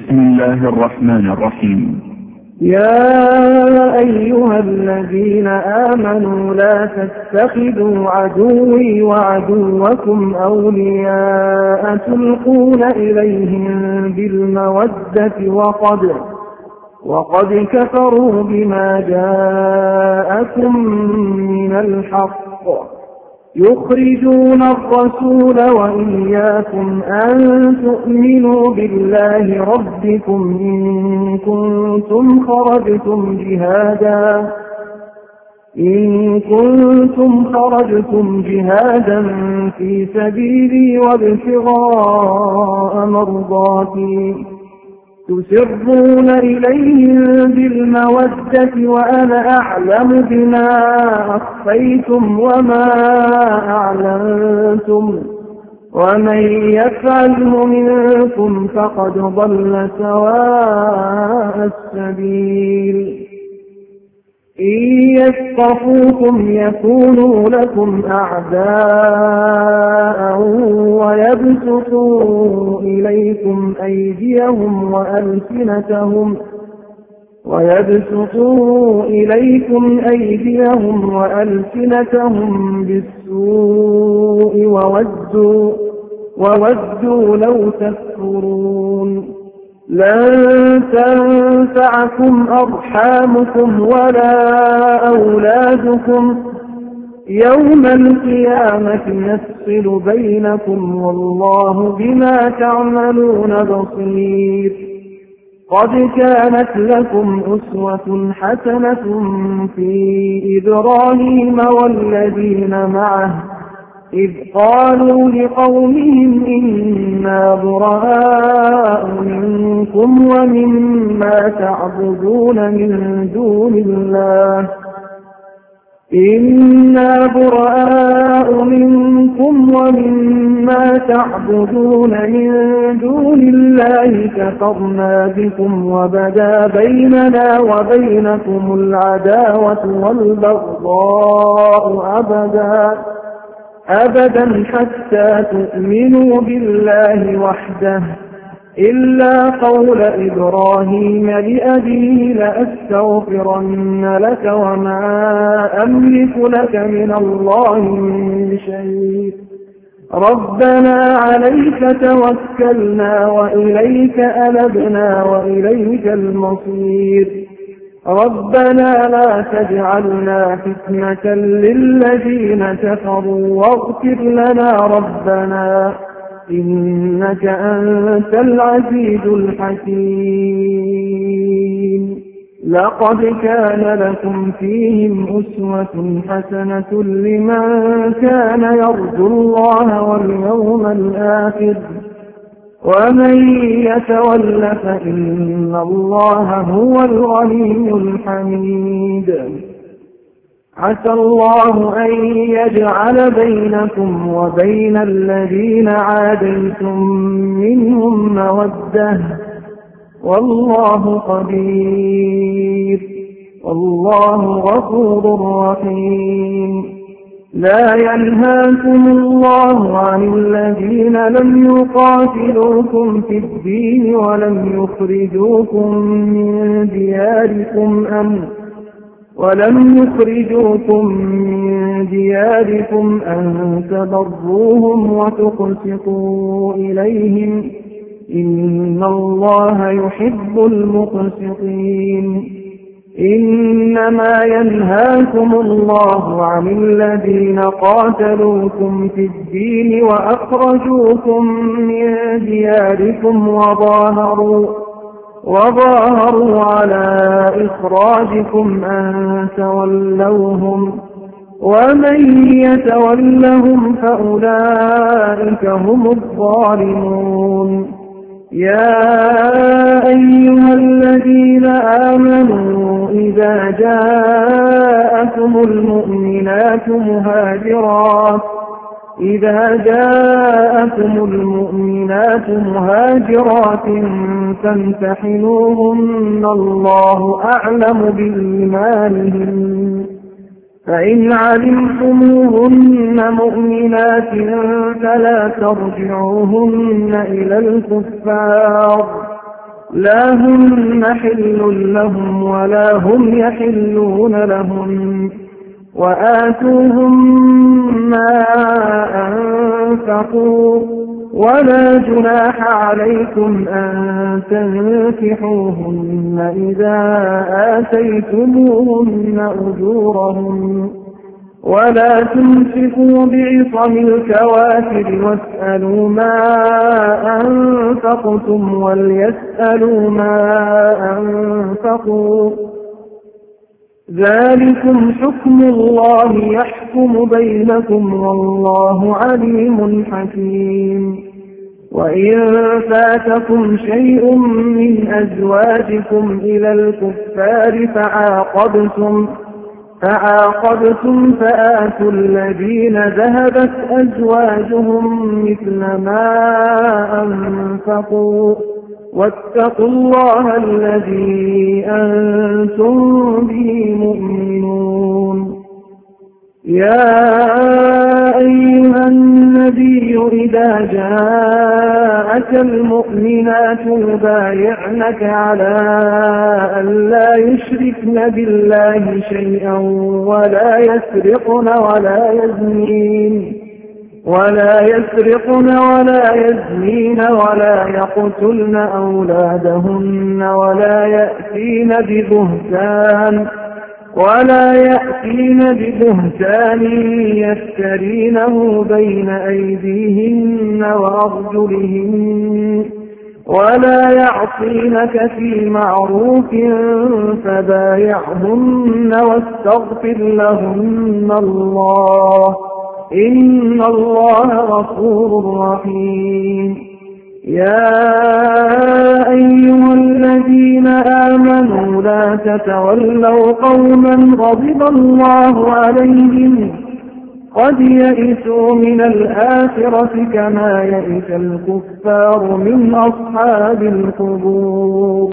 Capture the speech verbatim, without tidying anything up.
بسم الله الرحمن الرحيم. يا أيها الذين آمنوا لا تتخذوا عدوي وعدوكم أولياء تلقون إليهم بالمودة وقد, وقد كفروا بما جاءكم من الحق يخرجون الرسول وإياكم أن تؤمنوا بالله ربكم إن كنتم خرجتم جهادا إن كنتم خرجتم جهادا في سبيلي وابتغاء مرضاتي تسرون إليهم بالمودة وأنا أعلم بما أخفيتم وما أعلنتم ومن يفعله منكم فقد ضل سواء السبيل. إن يثقفوكم يكونوا لكم أعداء ويبسطوا إليكم أيديهم وألسنتهم ويبسطوا إليكم أيديهم وألسنتهم بالسوء وودوا, وودوا لو تكفرون. لن تنفعكم أرحامكم ولا أولادكم يوم القيامة يفصل بينكم والله بما تعملون بصير. قد كانت لكم أسوة حسنة في إبراهيم والذين معه إذ قالوا لقومهم إنا براء منكم ومما تعبدون من دون الله إنا براء منكم ومما تعبدون من دون الله كفرنا بكم وبدا بيننا وبينكم العداوة والبغضاء أبدا أبدا حتى تؤمنوا بالله وحده إلا قول إبراهيم لأبيه لأستغفرن لك وما أملك لك من الله من شيء ربنا عليك توكلنا وإليك أنبنا وإليك المصير. ربنا لا تجعلنا فتنة للذين كفروا واغفر لنا ربنا إنك أنت العزيز الحكيم. لقد كان لكم فيهم أسوة حسنة لمن كان يرجو الله واليوم الآخر ومن يتول فإن الله هو الغني الحميد. عسى الله أن يجعل بينكم وبين الذين عاديتم منهم مودة والله قدير والله غفور رحيم. لا ينهاكم الله عن الذين لم يقاتلوكم في الدين ولم يخرجوكم من دياركم أن ولم يخرجوكم من دياركم أن تبروهم وتقسطوا إليهم إن الله يحب المقسطين. إنما ينهاكم الله عن الذين قاتلوكم في الدين وأخرجوكم من دياركم وظاهروا, وظاهروا على إخراجكم أن تولوهم ومن يتولهم فأولئك هم الظالمون. يا أيها الذين آمنوا إذا جاءكم المؤمنات مهاجرات إذا جاءكم المؤمنات مهاجرات فامتحنوهن الله أعلم بإيمانهن فإن علمتموهن مؤمنات فلا ترجعوهن إلى الكفار لا هن حل لهم ولا هم يحلون لهم، وآتوهم ما أنفقوا، ولا جناح عليكم أن تنكحوهن إذا آتيتموهن أجورهن، ولا تمسكوا بعصم الكوافر واسألوا ما أنفقتم وليسألوا ما أنفقوا، ذلكم حكم الله يحكم بينكم والله عليم حكيم. وإن فاتكم شيء من أزواجكم إلى الكفار فعاقبتم فعاقبتم فآتوا الذين ذهبت أزواجهم مثل ما أنفقوا، واتقوا الله الذي أنتم به مؤمنون. يا أيها النبي إذا جاءك المؤمنات يبايعنك على أن لا يشركن بالله شيئا ولا يسرقن ولا يزنين ولا يسرقن ولا يزنين ولا يقتلن أولادهن ولا يأتين ببهتان ولا يأتين ببهتان يفترينه بين أيديهن وأرجلهن ولا يعصينك في معروف فبايعهن واستغفر لهن الله إن الله غفور رحيم. يا أيها الذين آمنوا لا تتولوا قوما غضب الله عليهم قد يئسوا من الآخرة كما يئس الكفار من أصحاب القبور.